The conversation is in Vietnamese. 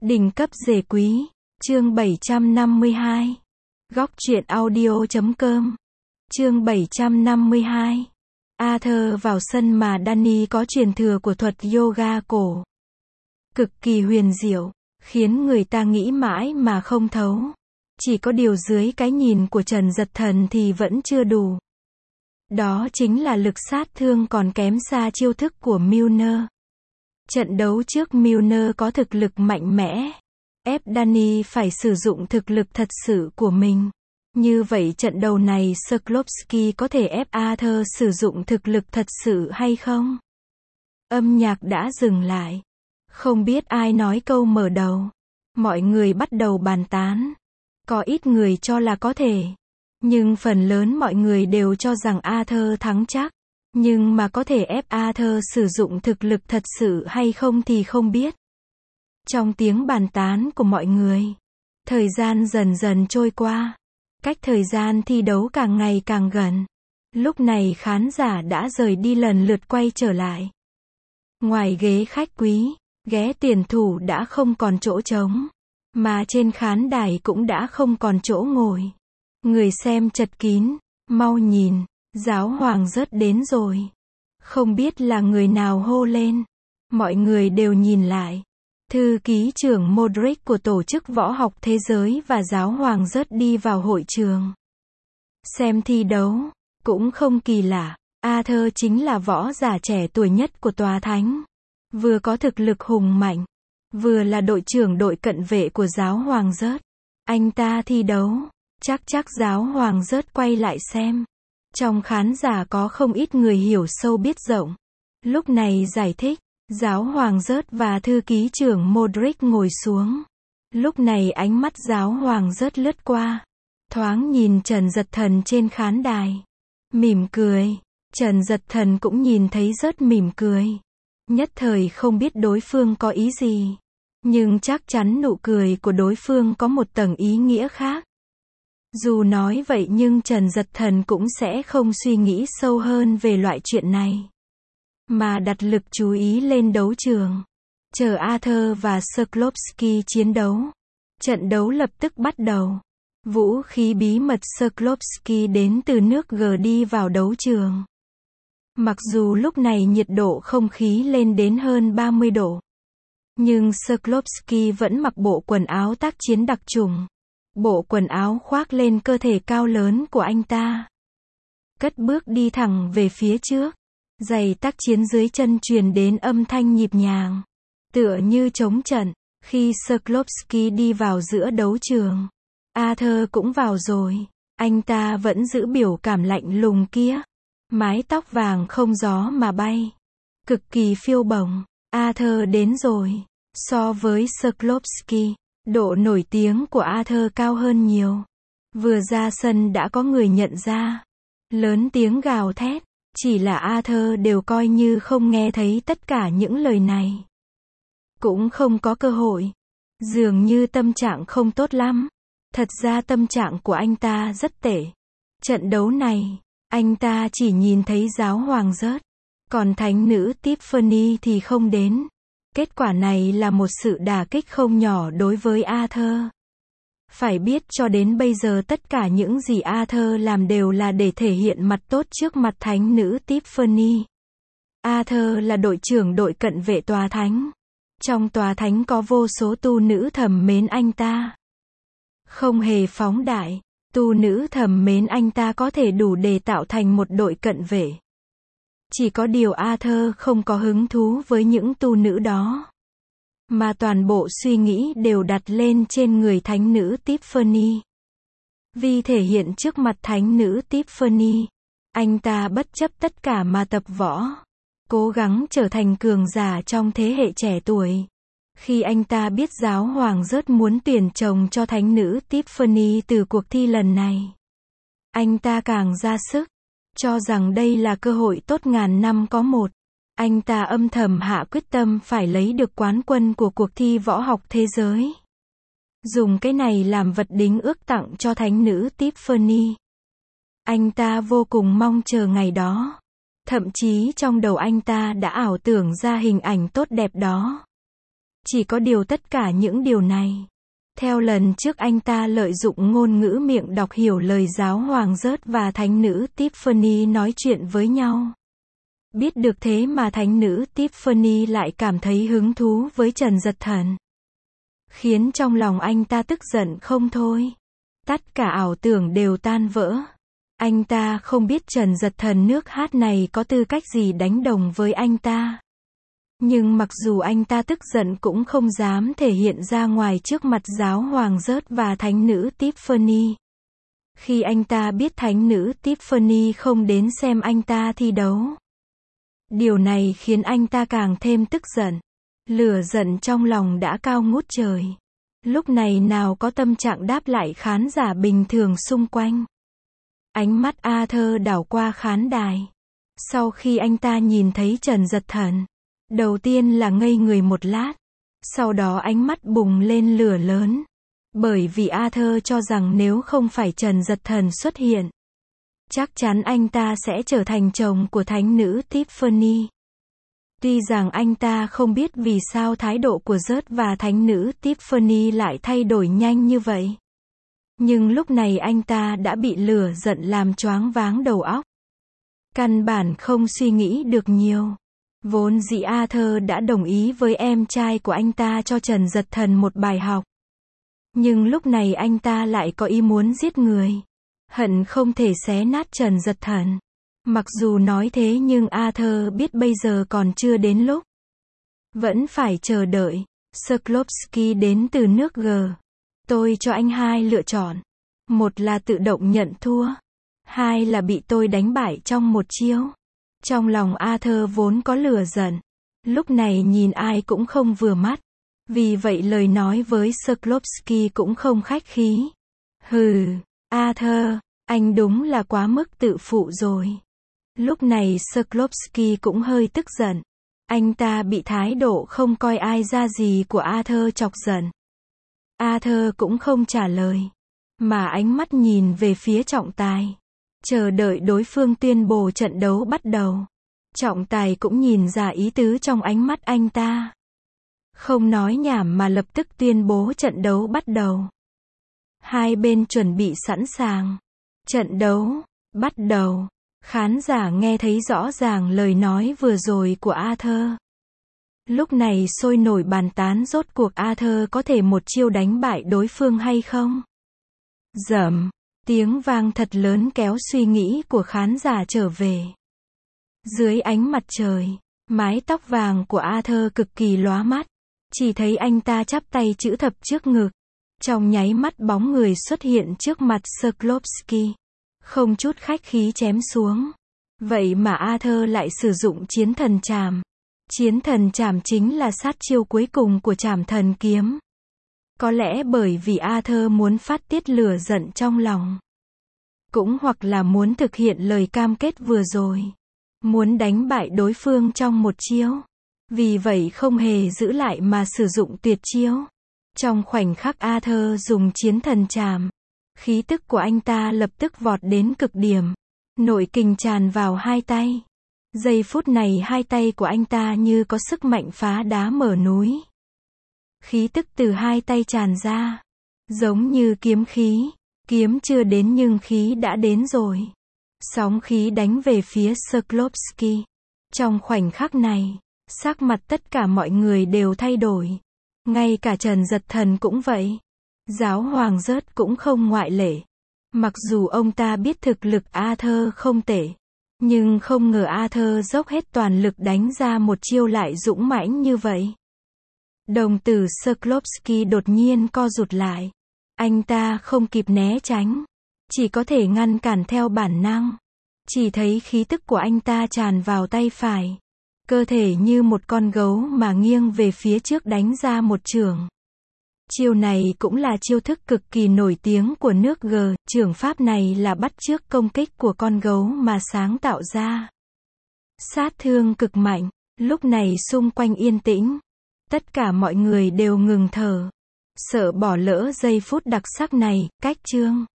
Đỉnh cấp rể quý, chương 752. Góc truyện audio.com. Chương 752. Arthur vào sân mà Dany có truyền thừa của thuật yoga cổ. Cực kỳ huyền diệu, khiến người ta nghĩ mãi mà không thấu. Chỉ có điều dưới cái nhìn của Trần Dật Thần thì vẫn chưa đủ. Đó chính là lực sát thương còn kém xa chiêu thức của Milner. Trận đấu trước Milner có thực lực mạnh mẽ, ép Dany phải sử dụng thực lực thật sự của mình. Như vậy trận đấu này Shklovsky có thể ép Arthur sử dụng thực lực thật sự hay không? Âm nhạc đã dừng lại. Không biết ai nói câu mở đầu. Mọi người bắt đầu bàn tán. Có ít người cho là có thể. Nhưng phần lớn mọi người đều cho rằng Arthur thắng chắc. Nhưng mà có thể ép Arthur sử dụng thực lực thật sự hay không thì không biết. Trong tiếng bàn tán của mọi người, thời gian dần dần trôi qua. Cách thời gian thi đấu càng ngày càng gần. Lúc này khán giả đã rời đi lần lượt quay trở lại. Ngoài ghế khách quý, ghế tuyển thủ đã không còn chỗ trống. Mà trên khán đài cũng đã không còn chỗ ngồi. Người xem chật kín, mau nhìn, giáo hoàng rớt đến rồi. Không biết là người nào hô lên. Mọi người đều nhìn lại. Thư ký trưởng Modric của Tổ chức Võ học Thế giới và giáo hoàng rớt đi vào hội trường. Xem thi đấu, cũng không kỳ lạ, Arthur chính là võ giả trẻ tuổi nhất của tòa thánh. Vừa có thực lực hùng mạnh, vừa là đội trưởng đội cận vệ của giáo hoàng rớt. Anh ta thi đấu, chắc giáo hoàng rớt quay lại xem. Trong khán giả có không ít người hiểu sâu biết rộng. Lúc này giải thích. Giáo hoàng rớt và thư ký trưởng Modric ngồi xuống. Lúc này ánh mắt giáo hoàng rớt lướt qua. Thoáng nhìn Trần Dật Thần trên khán đài. Mỉm cười. Trần Dật Thần cũng nhìn thấy rớt mỉm cười. Nhất thời không biết đối phương có ý gì. Nhưng chắc chắn nụ cười của đối phương có một tầng ý nghĩa khác. Dù nói vậy nhưng Trần Dật Thần cũng sẽ không suy nghĩ sâu hơn về loại chuyện này. Mà đặt lực chú ý lên đấu trường. Chờ Arthur và Shklovsky chiến đấu. Trận đấu lập tức bắt đầu. Vũ khí bí mật Shklovsky đến từ nước G đi vào đấu trường. Mặc dù lúc này nhiệt độ không khí lên đến hơn 30 độ. Nhưng Shklovsky vẫn mặc bộ quần áo tác chiến đặc chủng. Bộ quần áo khoác lên cơ thể cao lớn của anh ta. Cất bước đi thẳng về phía trước. Giày tác chiến dưới chân truyền đến âm thanh nhịp nhàng. Tựa như chống trận. Khi Shklovsky đi vào giữa đấu trường. Arthur cũng vào rồi. Anh ta vẫn giữ biểu cảm lạnh lùng kia. Mái tóc vàng không gió mà bay. Cực kỳ phiêu bồng. Arthur đến rồi. So với Shklovsky, độ nổi tiếng của Arthur cao hơn nhiều. Vừa ra sân đã có người nhận ra. Lớn tiếng gào thét. Chỉ là Arthur đều coi như không nghe thấy tất cả những lời này. Cũng không có cơ hội. Dường như tâm trạng không tốt lắm. Thật ra tâm trạng của anh ta rất tệ. Trận đấu này, anh ta chỉ nhìn thấy giáo hoàng rớt. Còn thánh nữ Tiffany thì không đến. Kết quả này là một sự đả kích không nhỏ đối với Arthur. Phải biết cho đến bây giờ tất cả những gì Arthur làm đều là để thể hiện mặt tốt trước mặt thánh nữ Tiffany. Arthur là đội trưởng đội cận vệ tòa thánh. Trong tòa thánh có vô số tu nữ thầm mến anh ta. Không hề phóng đại, tu nữ thầm mến anh ta có thể đủ để tạo thành một đội cận vệ. Chỉ có điều Arthur không có hứng thú với những tu nữ đó. Mà toàn bộ suy nghĩ đều đặt lên trên người thánh nữ Tiffany. Vì thể hiện trước mặt thánh nữ Tiffany, anh ta bất chấp tất cả mà tập võ. Cố gắng trở thành cường giả trong thế hệ trẻ tuổi. Khi anh ta biết giáo hoàng rớt muốn tuyển chồng cho thánh nữ Tiffany từ cuộc thi lần này. Anh ta càng ra sức. Cho rằng đây là cơ hội tốt ngàn năm có một. Anh ta âm thầm hạ quyết tâm phải lấy được quán quân của cuộc thi võ học thế giới. Dùng cái này làm vật đính ước tặng cho thánh nữ Tiffany. Anh ta vô cùng mong chờ ngày đó. Thậm chí trong đầu anh ta đã ảo tưởng ra hình ảnh tốt đẹp đó. Chỉ có điều tất cả những điều này, theo lần trước anh ta lợi dụng ngôn ngữ miệng đọc hiểu lời giáo hoàng Rớt và thánh nữ Tiffany nói chuyện với nhau. Biết được thế mà thánh nữ Tiffany lại cảm thấy hứng thú với Trần Dật Thần, khiến trong lòng anh ta tức giận không thôi. Tất cả ảo tưởng đều tan vỡ. Anh ta không biết Trần Dật Thần nước hát này có tư cách gì đánh đồng với anh ta. Nhưng mặc dù anh ta tức giận cũng không dám thể hiện ra ngoài trước mặt giáo hoàng Rớt và thánh nữ Tiffany. Khi anh ta biết thánh nữ Tiffany không đến xem anh ta thi đấu, điều này khiến anh ta càng thêm tức giận. Lửa giận trong lòng đã cao ngút trời. Lúc này nào có tâm trạng đáp lại khán giả bình thường xung quanh. Ánh mắt Arthur đảo qua khán đài. Sau khi anh ta nhìn thấy Trần Dật Thần, đầu tiên là ngây người một lát. Sau đó ánh mắt bùng lên lửa lớn. Bởi vì Arthur cho rằng nếu không phải Trần Dật Thần xuất hiện, chắc chắn anh ta sẽ trở thành chồng của thánh nữ Tiffany. Tuy rằng anh ta không biết vì sao thái độ của Rớt và thánh nữ Tiffany lại thay đổi nhanh như vậy. Nhưng lúc này anh ta đã bị lửa giận làm choáng váng đầu óc. Căn bản không suy nghĩ được nhiều. Vốn dĩ Arthur đã đồng ý với em trai của anh ta cho Trần Dật Thần một bài học. Nhưng lúc này anh ta lại có ý muốn giết người. Hận không thể xé nát Trần Dật Thần. Mặc dù nói thế nhưng Arthur biết bây giờ còn chưa đến lúc. Vẫn phải chờ đợi. Shklovsky đến từ nước G. Tôi cho anh hai lựa chọn. Một là tự động nhận thua. Hai là bị tôi đánh bại trong một chiêu. Trong lòng Arthur vốn có lửa giận. Lúc này nhìn ai cũng không vừa mắt. Vì vậy lời nói với Shklovsky cũng không khách khí. Hừ, Arthur, anh đúng là quá mức tự phụ rồi. Lúc này Shklovsky cũng hơi tức giận. Anh ta bị thái độ không coi ai ra gì của Arthur chọc giận. Arthur cũng không trả lời, mà ánh mắt nhìn về phía trọng tài, chờ đợi đối phương tuyên bố trận đấu bắt đầu. Trọng tài cũng nhìn ra ý tứ trong ánh mắt anh ta. Không nói nhảm mà lập tức tuyên bố trận đấu bắt đầu. Hai bên chuẩn bị sẵn sàng. Trận đấu bắt đầu. Khán giả nghe thấy rõ ràng lời nói vừa rồi của Arthur. Lúc này sôi nổi bàn tán rốt cuộc Arthur có thể một chiêu đánh bại đối phương hay không. Rầm, tiếng vang thật lớn kéo suy nghĩ của khán giả trở về. Dưới ánh mặt trời, mái tóc vàng của Arthur cực kỳ lóa mắt. Chỉ thấy anh ta chắp tay chữ thập trước ngực. Trong nháy mắt bóng người xuất hiện trước mặt Shklovsky. Không chút khách khí chém xuống. Vậy mà Arthur lại sử dụng chiến thần trảm. Chiến thần trảm chính là sát chiêu cuối cùng của trảm thần kiếm. Có lẽ bởi vì Arthur muốn phát tiết lửa giận trong lòng. Cũng hoặc là muốn thực hiện lời cam kết vừa rồi. Muốn đánh bại đối phương trong một chiêu. Vì vậy không hề giữ lại mà sử dụng tuyệt chiêu. Trong khoảnh khắc Arthur dùng chiến thần trảm, khí tức của anh ta lập tức vọt đến cực điểm. Nội kình tràn vào hai tay. Giây phút này hai tay của anh ta như có sức mạnh phá đá mở núi. Khí tức từ hai tay tràn ra. Giống như kiếm khí. Kiếm chưa đến nhưng khí đã đến rồi. Sóng khí đánh về phía Shklovsky. Trong khoảnh khắc này, sắc mặt tất cả mọi người đều thay đổi. Ngay cả Trần Dật Thần cũng vậy. Giáo hoàng Rớt cũng không ngoại lệ. Mặc dù ông ta biết thực lực Arthur không tệ, nhưng không ngờ Arthur dốc hết toàn lực đánh ra một chiêu lại dũng mãnh như vậy. Đồng tử Shklovsky đột nhiên co rụt lại. Anh ta không kịp né tránh, chỉ có thể ngăn cản theo bản năng. Chỉ thấy khí tức của anh ta tràn vào tay phải. Cơ thể như một con gấu mà nghiêng về phía trước đánh ra một chưởng. Chiêu này cũng là chiêu thức cực kỳ nổi tiếng của nước G. Chưởng pháp này là bắt chước công kích của con gấu mà sáng tạo ra. Sát thương cực mạnh. Lúc này xung quanh yên tĩnh. Tất cả mọi người đều ngừng thở. Sợ bỏ lỡ giây phút đặc sắc này. Cách chương